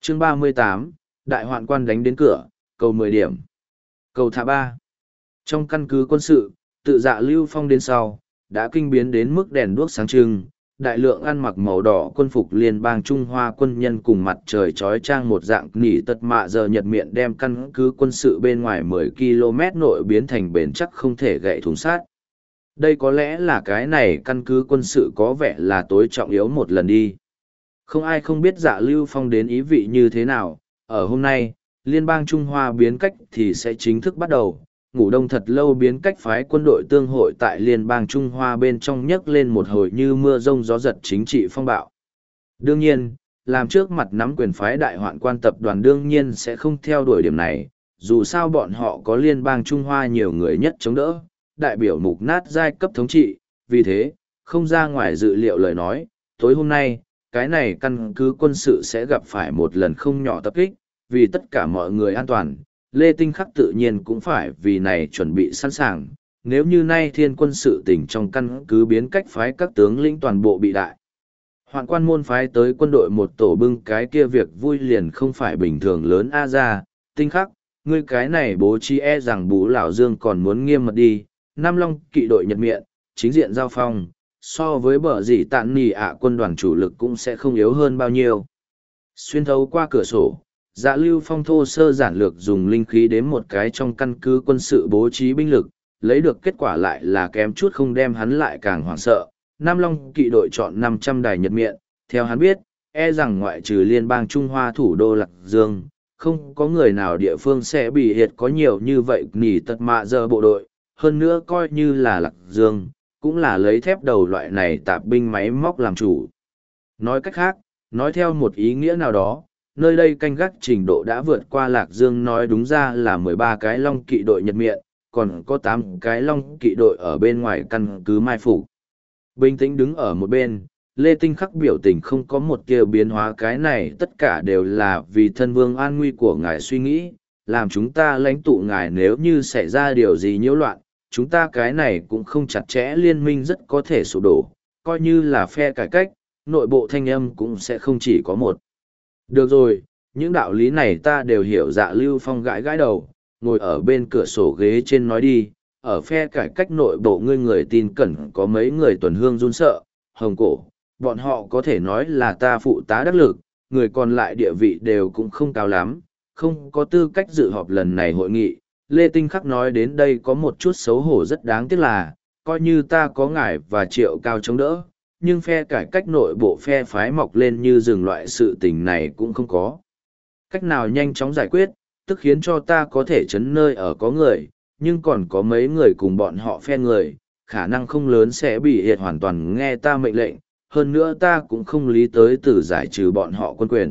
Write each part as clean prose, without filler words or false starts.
Chương 38, Đại hoạn quan đánh đến cửa, cầu 10 điểm. Cầu thả 3. Trong căn cứ quân sự, tự Dạ Lưu Phong đến sau, đã kinh biến đến mức đèn đuốc sáng trưng, đại lượng ăn mặc màu đỏ quân phục liên bang Trung Hoa quân nhân cùng mặt trời trói trang một dạng nỉ tật mạ giờ nhật miệng đem căn cứ quân sự bên ngoài 10 km nội biến thành bền chắc không thể gãy thùng sát. Đây có lẽ là cái này căn cứ quân sự có vẻ là tối trọng yếu một lần đi. Không ai không biết Dạ Lưu Phong đến ý vị như thế nào, ở hôm nay, liên bang Trung Hoa biến cách thì sẽ chính thức bắt đầu. Ngủ đông thật lâu biến cách phái quân đội tương hội tại liên bang Trung Hoa bên trong nhấc lên một hồi như mưa rông gió giật chính trị phong bạo. Đương nhiên, làm trước mặt nắm quyền phái đại hoạn quan tập đoàn đương nhiên sẽ không theo đuổi điểm này, dù sao bọn họ có liên bang Trung Hoa nhiều người nhất chống đỡ, đại biểu mục nát giai cấp thống trị, vì thế, không ra ngoài dự liệu lời nói, tối hôm nay, cái này căn cứ quân sự sẽ gặp phải một lần không nhỏ tập kích, vì tất cả mọi người an toàn. Lê Tinh Khắc tự nhiên cũng phải vì này chuẩn bị sẵn sàng, nếu như nay thiên quân sự tỉnh trong căn cứ biến cách phái các tướng lĩnh toàn bộ bị đại. Hoạn quan môn phái tới quân đội một tổ bưng cái kia việc vui liền không phải bình thường lớn a ra, Tinh Khắc, ngươi cái này bố trí e rằng bú lão Dương còn muốn nghiêm mật đi, Nam Long kỵ đội nhật miệng, chính diện giao phong, so với bờ dĩ tạn nì ạ quân đoàn chủ lực cũng sẽ không yếu hơn bao nhiêu. Xuyên thấu qua cửa sổ. Dạ Lưu Phong thô sơ giản lược dùng linh khí đếm một cái trong căn cứ quân sự bố trí binh lực, lấy được kết quả lại là kém chút không đem hắn lại càng hoảng sợ. Nam Long kỵ đội chọn 500 đài nhật miệng, theo hắn biết, e rằng ngoại trừ liên bang Trung Hoa thủ đô Lạc Dương, không có người nào địa phương sẽ bị hiệt có nhiều như vậy nỉ tật mạ giờ bộ đội, hơn nữa coi như là Lạc Dương, cũng là lấy thép đầu loại này tạp binh máy móc làm chủ. Nói cách khác, nói theo một ý nghĩa nào đó, nơi đây canh gác trình độ đã vượt qua Lạc Dương nói đúng ra là 13 cái Long kỵ đội nhật miệng, còn có 8 cái Long kỵ đội ở bên ngoài căn cứ mai phục. Bình tĩnh đứng ở một bên, Lê Tinh Khắc biểu tình không có một kia biến hóa, cái này tất cả đều là vì thân vương an nguy của ngài suy nghĩ, làm chúng ta lãnh tụ ngài nếu như xảy ra điều gì nhiễu loạn, chúng ta cái này cũng không chặt chẽ liên minh rất có thể sụp đổ, coi như là phe cải cách, nội bộ thanh âm cũng sẽ không chỉ có một. Được rồi, những đạo lý này ta đều hiểu. Dạ Lưu Phong gãi gãi đầu, ngồi ở bên cửa sổ ghế trên nói đi, ở phe cải cách nội bộ ngươi người tin cẩn có mấy người tuần hương run sợ, hồng cổ, bọn họ có thể nói là ta phụ tá đắc lực, người còn lại địa vị đều cũng không cao lắm, không có tư cách dự họp lần này hội nghị. Lê Tinh Khắc nói đến đây có một chút xấu hổ, rất đáng tiếc là, coi như ta có ngài và Triệu Cao chống đỡ, nhưng phe cải cách nội bộ phe phái mọc lên như rừng loại sự tình này cũng không có cách nào nhanh chóng giải quyết, tức khiến cho ta có thể chấn nơi ở có người, nhưng còn có mấy người cùng bọn họ phe người, khả năng không lớn sẽ bị hiệt hoàn toàn nghe ta mệnh lệnh, hơn nữa ta cũng không lý tới từ giải trừ bọn họ quân quyền.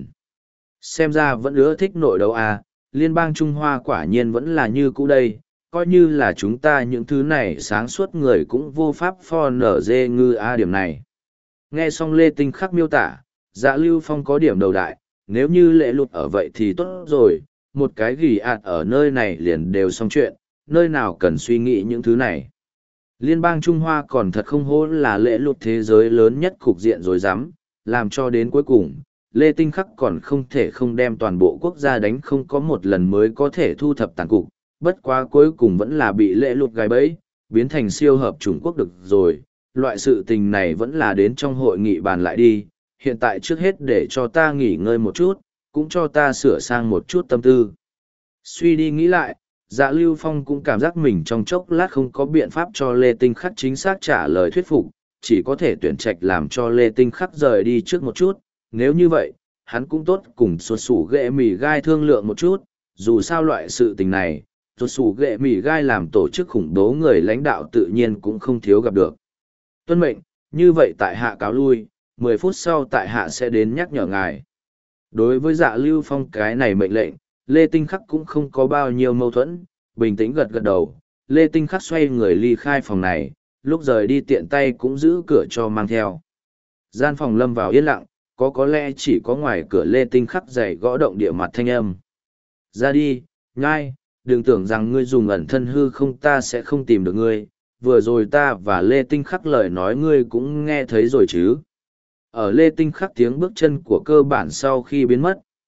Xem ra vẫn ưa thích nội đấu à, liên bang Trung Hoa quả nhiên vẫn là như cũ đây, coi như là chúng ta những thứ này sáng suốt người cũng vô pháp pho nở dê ngư a điểm này. Nghe xong Lê Tinh Khắc miêu tả, Dạ Lưu Phong có điểm đầu đại, nếu như lệ lụt ở vậy thì tốt rồi, một cái gỉ ạt ở nơi này liền đều xong chuyện, nơi nào cần suy nghĩ những thứ này. Liên bang Trung Hoa còn thật không hổ là lệ lụt thế giới lớn nhất cục diện rồi dám, làm cho đến cuối cùng, Lê Tinh Khắc còn không thể không đem toàn bộ quốc gia đánh không có một lần mới có thể thu thập tàn cục, bất quá cuối cùng vẫn là bị lệ lụt gài bẫy, biến thành siêu hợp Trung Quốc được rồi. Loại sự tình này vẫn là đến trong hội nghị bàn lại đi, hiện tại trước hết để cho ta nghỉ ngơi một chút, cũng cho ta sửa sang một chút tâm tư. Suy đi nghĩ lại, Dạ Lưu Phong cũng cảm giác mình trong chốc lát không có biện pháp cho Lê Tinh Khắc chính xác trả lời thuyết phục, chỉ có thể tuyển trạch làm cho Lê Tinh Khắc rời đi trước một chút, nếu như vậy, hắn cũng tốt cùng xuất sủ ghệ mì gai thương lượng một chút, dù sao loại sự tình này, xuất sủ ghệ mì gai làm tổ chức khủng bố người lãnh đạo tự nhiên cũng không thiếu gặp được. Tuân mệnh, như vậy tại hạ cáo lui, 10 phút sau tại hạ sẽ đến nhắc nhở ngài. Đối với Dạ Lưu Phong cái này mệnh lệnh, Lê Tinh Khắc cũng không có bao nhiêu mâu thuẫn, bình tĩnh gật gật đầu. Lê Tinh Khắc xoay người ly khai phòng này, lúc rời đi tiện tay cũng giữ cửa cho mang theo. Gian phòng lâm vào yên lặng, có lẽ chỉ có ngoài cửa Lê Tinh Khắc giày gõ động địa mặt thanh âm. Ra đi, nhai, đừng tưởng rằng ngươi dùng ẩn thân hư không ta sẽ không tìm được ngươi, vừa rồi ta và Lê Tinh Khắc lời nói ngươi cũng nghe thấy rồi chứ. Ở Lê Tinh Khắc tiếng bước chân của cơ bản sau khi biến mất,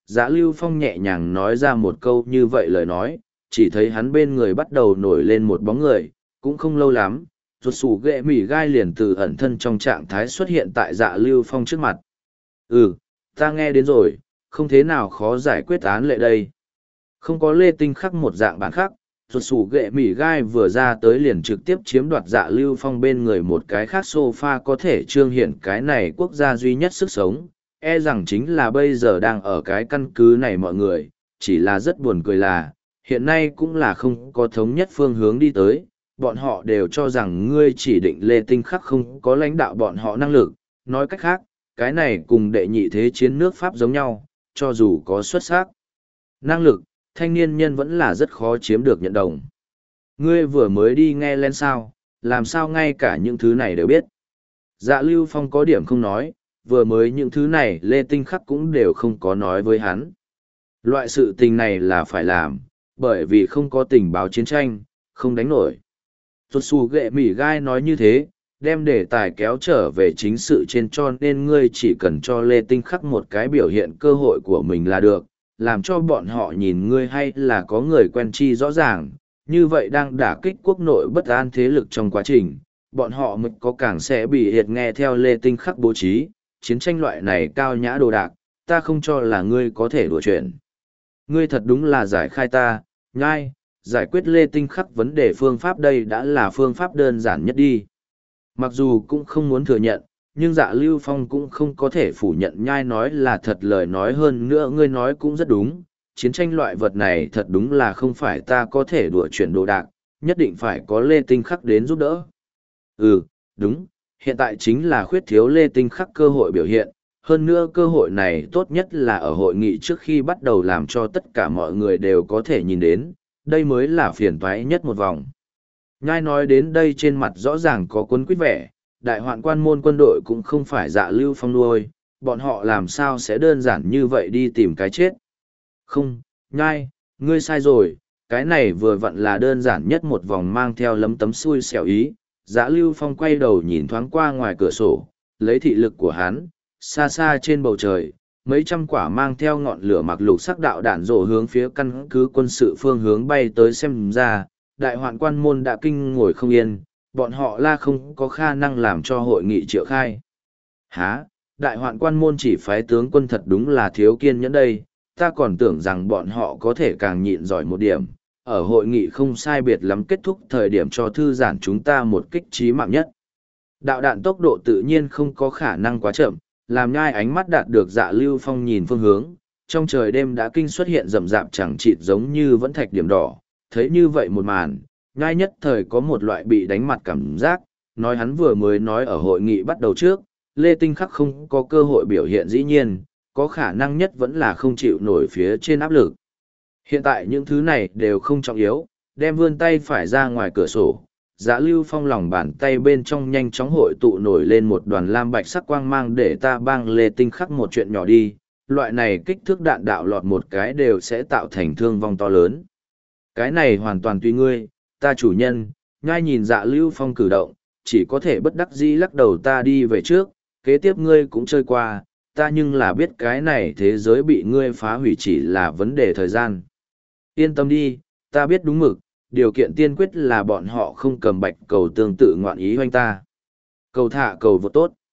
Dạ Lưu Phong nhẹ nhàng nói ra một câu như vậy lời nói, chỉ thấy hắn bên người bắt đầu nổi lên một bóng người, cũng không lâu lắm, ruột sủ ghệ mỉ gai liền từ ẩn thân trong trạng thái xuất hiện tại Dạ Lưu Phong trước mặt. Ừ, ta nghe đến rồi, không thế nào khó giải quyết án lệ đây. Không có Lê Tinh khắc một dạng bản khác, ruột sủ ghệ mỉ gai vừa ra tới liền trực tiếp chiếm đoạt Dạ Lưu Phong bên người một cái khác sofa có thể trương hiện cái này quốc gia duy nhất sức sống, e rằng chính là bây giờ đang ở cái căn cứ này mọi người, chỉ là rất buồn cười là, hiện nay cũng là không có thống nhất phương hướng đi tới, bọn họ đều cho rằng ngươi chỉ định Lê Tinh khắc không có lãnh đạo bọn họ năng lực, nói cách khác, cái này cùng đệ nhị thế chiến nước Pháp giống nhau, cho dù có xuất sắc năng lực, thanh niên nhân vẫn là rất khó chiếm được nhận đồng. Ngươi vừa mới đi nghe lên sao, làm sao ngay cả những thứ này đều biết. Dạ Lưu Phong có điểm không nói, vừa mới những thứ này Lê Tinh khắc cũng đều không có nói với hắn. Loại sự tình này là phải làm, bởi vì không có tình báo chiến tranh, không đánh nổi. Tuột xù ghệ mỉ gai nói như thế, đem đề tài kéo trở về chính sự trên, cho nên ngươi chỉ cần cho Lê Tinh khắc một cái biểu hiện cơ hội của mình là được, làm cho bọn họ nhìn ngươi hay là có người quen chi rõ ràng, như vậy đang đả kích quốc nội bất an thế lực trong quá trình, bọn họ mới có càng sẽ bị hiệt nghe theo Lê Tinh khắc bố trí, chiến tranh loại này cao nhã đồ đạc, ta không cho là ngươi có thể đùa chuyện. Ngươi thật đúng là giải khai ta, nhai, giải quyết Lê Tinh khắc vấn đề phương pháp đây đã là phương pháp đơn giản nhất đi. Mặc dù cũng không muốn thừa nhận, nhưng Dạ Lưu Phong cũng không có thể phủ nhận nhai nói là thật, lời nói hơn nữa ngươi nói cũng rất đúng, chiến tranh loại vật này thật đúng là không phải ta có thể đùa chuyển đồ đạc, nhất định phải có Lê Tinh khắc đến giúp đỡ. Ừ, đúng, hiện tại chính là khuyết thiếu Lê Tinh khắc cơ hội biểu hiện, hơn nữa cơ hội này tốt nhất là ở hội nghị trước khi bắt đầu làm cho tất cả mọi người đều có thể nhìn đến, đây mới là phiền toái nhất một vòng. Nhai nói đến đây trên mặt rõ ràng có cuốn quýt vẻ, đại hoạn quan môn quân đội cũng không phải Dạ Lưu Phong nuôi, bọn họ làm sao sẽ đơn giản như vậy đi tìm cái chết. Không, Nhai, ngươi sai rồi, cái này vừa vặn là đơn giản nhất một vòng mang theo lấm tấm xui xẻo ý. Dạ Lưu Phong quay đầu nhìn thoáng qua ngoài cửa sổ, lấy thị lực của hắn, xa xa trên bầu trời, mấy trăm quả mang theo ngọn lửa mặc lục sắc đạo đạn rổ hướng phía căn cứ quân sự phương hướng bay tới, xem ra, đại hoạn quan môn đã kinh ngồi không yên, bọn họ la không có khả năng làm cho hội nghị triệu khai. Hả, đại hoạn quan môn chỉ phái tướng quân thật đúng là thiếu kiên nhẫn đây, ta còn tưởng rằng bọn họ có thể càng nhịn giỏi một điểm, ở hội nghị không sai biệt lắm kết thúc thời điểm cho thư giãn chúng ta một kích trí mạng nhất. Đạo đạn tốc độ tự nhiên không có khả năng quá chậm, làm nhai ánh mắt đạt được Dạ Lưu Phong nhìn phương hướng, trong trời đêm đã kinh xuất hiện rậm rạp chẳng chịt giống như vẫn thạch điểm đỏ, thấy như vậy một màn, nhai nhất thời có một loại bị đánh mặt cảm giác, nói hắn vừa mới nói ở hội nghị bắt đầu trước, Lê Tinh khắc không có cơ hội biểu hiện, dĩ nhiên, có khả năng nhất vẫn là không chịu nổi phía trên áp lực. Hiện tại những thứ này đều không trọng yếu, đem vươn tay phải ra ngoài cửa sổ. Dạ Lưu Phong lòng bàn tay bên trong nhanh chóng hội tụ nổi lên một đoàn lam bạch sắc quang mang, để ta bang Lê Tinh khắc một chuyện nhỏ đi, loại này kích thước đạn đạo lọt một cái đều sẽ tạo thành thương vong to lớn. Cái này hoàn toàn tùy ngươi, ta chủ nhân. Nhai nhìn Dạ Lưu Phong cử động, chỉ có thể bất đắc dĩ lắc đầu, ta đi về trước, kế tiếp ngươi cũng chơi qua, ta nhưng là biết cái này thế giới bị ngươi phá hủy chỉ là vấn đề thời gian. Yên tâm đi, ta biết đúng mực, điều kiện tiên quyết là bọn họ không cầm bạch cầu tương tự ngoạn ý hoanh ta. Cầu thả cầu vô tốt.